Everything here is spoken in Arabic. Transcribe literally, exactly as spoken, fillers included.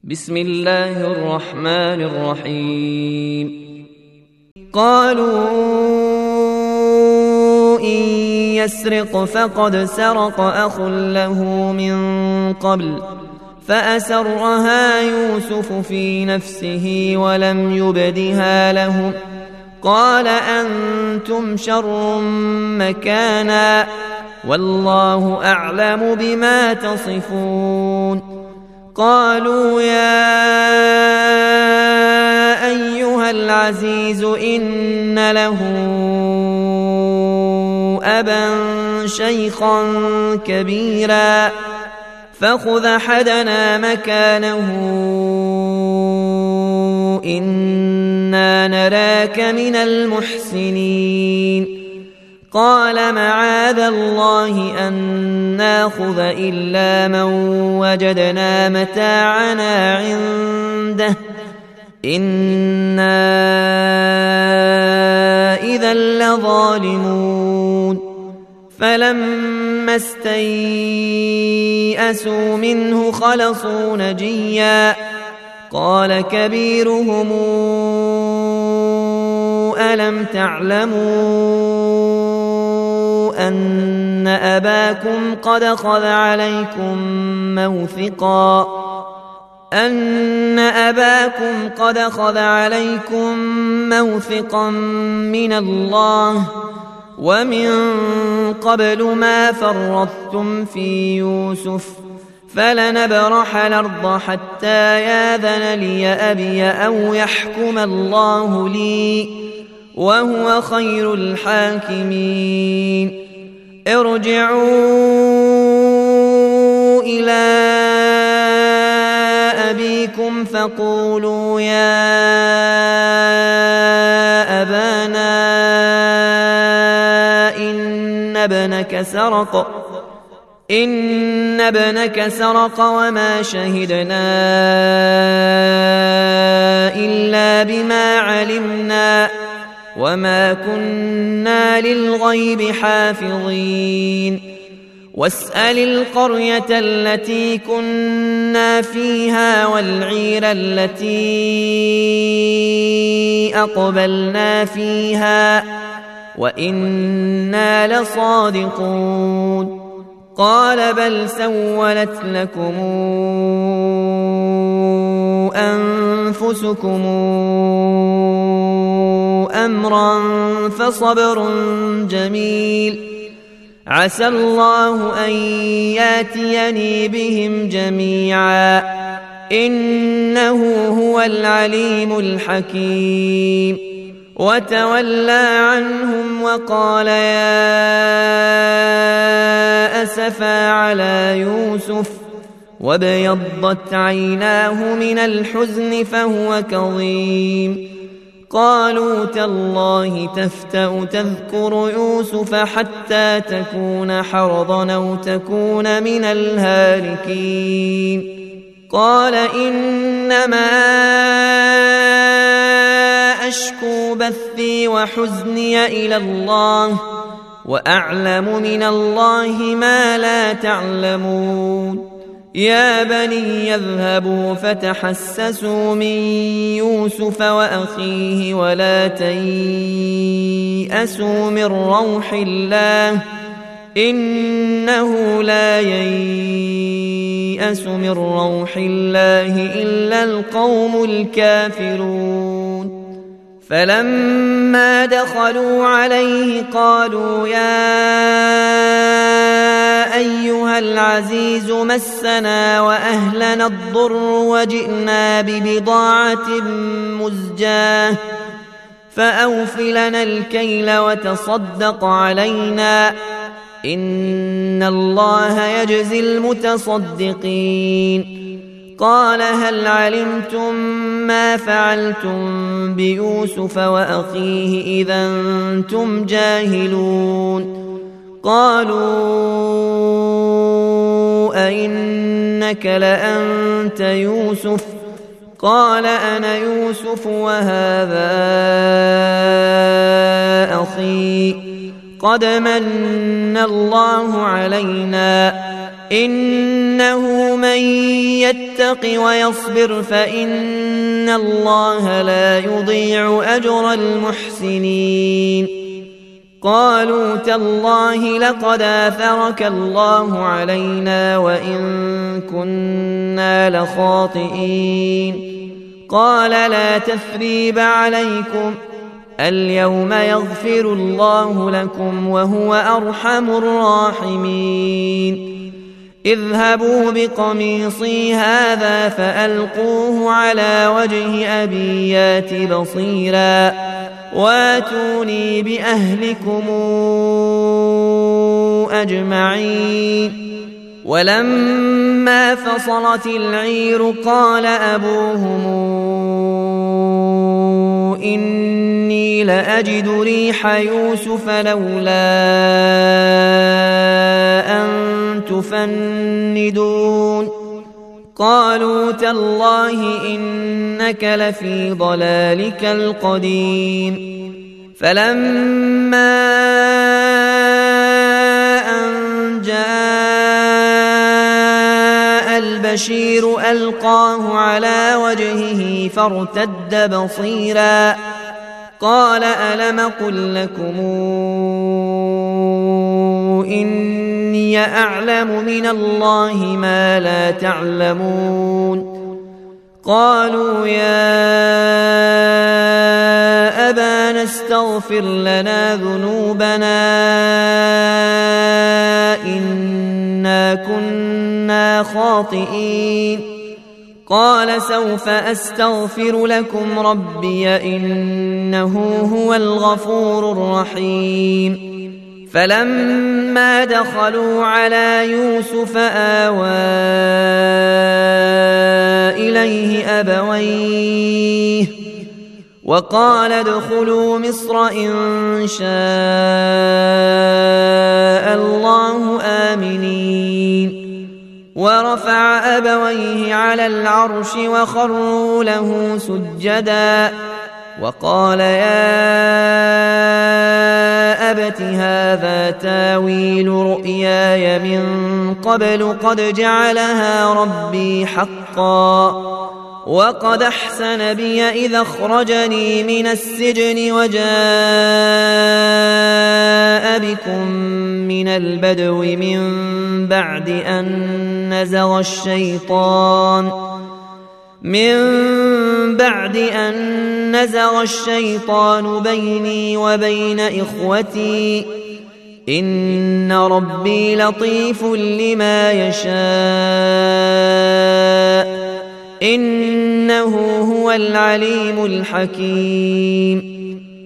بسم الله الرحمن الرحيم. قالوا إن يسرق فقد سرق أخ له من قبل فأسرها يوسف في نفسه ولم يبدها لهم قال أنتم شر مكانا والله أعلم بما تصفون. قالوا يا أيها العزيز إن له أبا شيخا كبيرا فخذ أحدنا مكانه إنا نراك من المحسنين. قال معاذ الله أن ناخذ إلا من وجدنا متاعنا عنده إنا إذا لظالمون. فلما استيئسوا منه خلصوا نجيا قال كبيرهم ألم تعلموا أن أباكم قد أخذ عليكم موثقا أن أباكم قد أخذ عليكم موثقا من الله ومن قبل ما فرطتم في يوسف فلنبرح الأرض حتى ياذن لي أبي أو يحكم الله لي وهو خير الحاكمين. ارجعوا إلى أبيكم فقولوا يا أبانا إن ابنك سرق إن ابنك سرق وما شهدنا إلا بما علمنا وما كنا للغيب حافظين. واسأل القرية التي كنا فيها والعير التي أقبلنا فيها وإنا لصادقون. قال بل سولت لكم أنفسكم أمرا فصبر جميل عسى الله أن ياتيني بهم جميعا إنه هو العليم الحكيم. وتولى عنهم وقال يا أسفا على يوسف وابيضت عيناه من الحزن فهو كظيم. قالوا تالله تفتأ تذكر يوسف حتى تكون حرضا أو تكون من الهالكين. قال إنما أشكو بثي وحزني إلى الله وأعلم من الله ما لا تعلمون. يا بني يذهبوا فتحسسوا من يوسف وأخيه ولا تيأسوا من روح الله إنه لا ييأس من روح الله إلا القوم الكافرون. فلما دخلوا عليه قالوا يا أيها العزيز مسنا وأهلنا الضر وجئنا ببضاعة مزجاة فأوف لنا الكيل وتصدق علينا إن الله يجزي المتصدقين. قال هل علمتم ما فعلتم بيوسف وأخيه إذا أنتم جاهلون. قالوا أئنك لأنت يوسف قال أنا يوسف وهذا أخي قد من الله علينا إنه من يتق ويصبر فإن الله لا يضيع أجر المحسنين قالوا تالله لقد آثرك الله علينا وإن كنا لخاطئين قال لا تثريب عليكم اليوم يغفر الله لكم وهو أرحم الراحمين اذهبوا بقميصي هذا فألقوه على وجه أبي يات بصيرا واتوني بأهلكم أجمعين ولما فصلت العير قال أبوهم إني لأجد ريح يوسف لولا أن تفندون قالوا تالله إنك لفي ضلالك القديم فلما أن جاء البشير ألقاه على وجهه فارتد بصيرا قال ألم قل لكم إني أعلم من الله ما لا تعلمون قالوا يا أبانا استغفر لنا ذنوبنا إنا كنا خاطئين قال سوف أستغفر لكم ربي إنه هو الغفور الرحيم فلما دخلوا على يوسف آوى إليه أبويه وقال ادخلوا مصر إن شاء الله آمنين ورفع أبويه على العرش وخروا له سجدا وقال يا أبت هذا تاويل رؤياي من قبل قد جعلها ربي حقا وقد أحسن بي إذا أخرجني من السجن وجاء بكم من البدو من بعد أن نزغ الشيطان من بعد أن نزغ الشيطان بيني وبين إخوتي إن ربي لطيف لما يشاء إنه هو العليم الحكيم